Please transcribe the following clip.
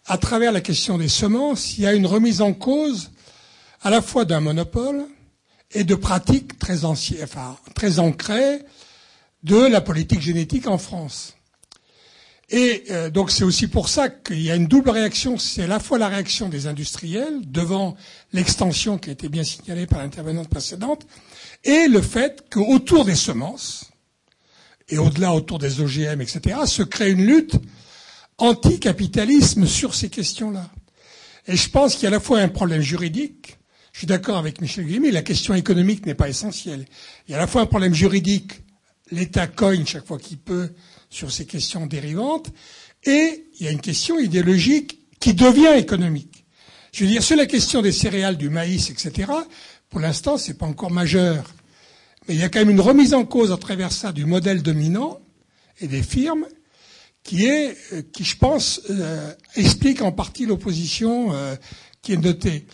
à travers la question des semences, il y a une remise en cause à la fois d'un monopole et de pratiques très anciennes, très ancrées de la politique génétique en France. Et donc c'est aussi pour ça qu'il y a une double réaction. C'est à la fois la réaction des industriels devant l'extension qui a été bien signalée par l'intervenante précédente, et le fait qu'autour des semences, et au-delà autour des OGM, etc., se crée une lutte anticapitalisme sur ces questions-là. Et je pense qu'il y a à la fois un problème juridique. Je suis d'accord avec Michel Guillemot, la question économique n'est pas essentielle. Il y a à la fois un problème juridique, l'État cogne chaque fois qu'il peut sur ces questions dérivantes, et il y a une question idéologique qui devient économique. Je veux dire, sur la question des céréales, du maïs, etc., pour l'instant, c'est pas encore majeur. Mais il y a quand même une remise en cause à travers ça du modèle dominant et des firmes qui, je pense, explique en partie l'opposition qui est notée.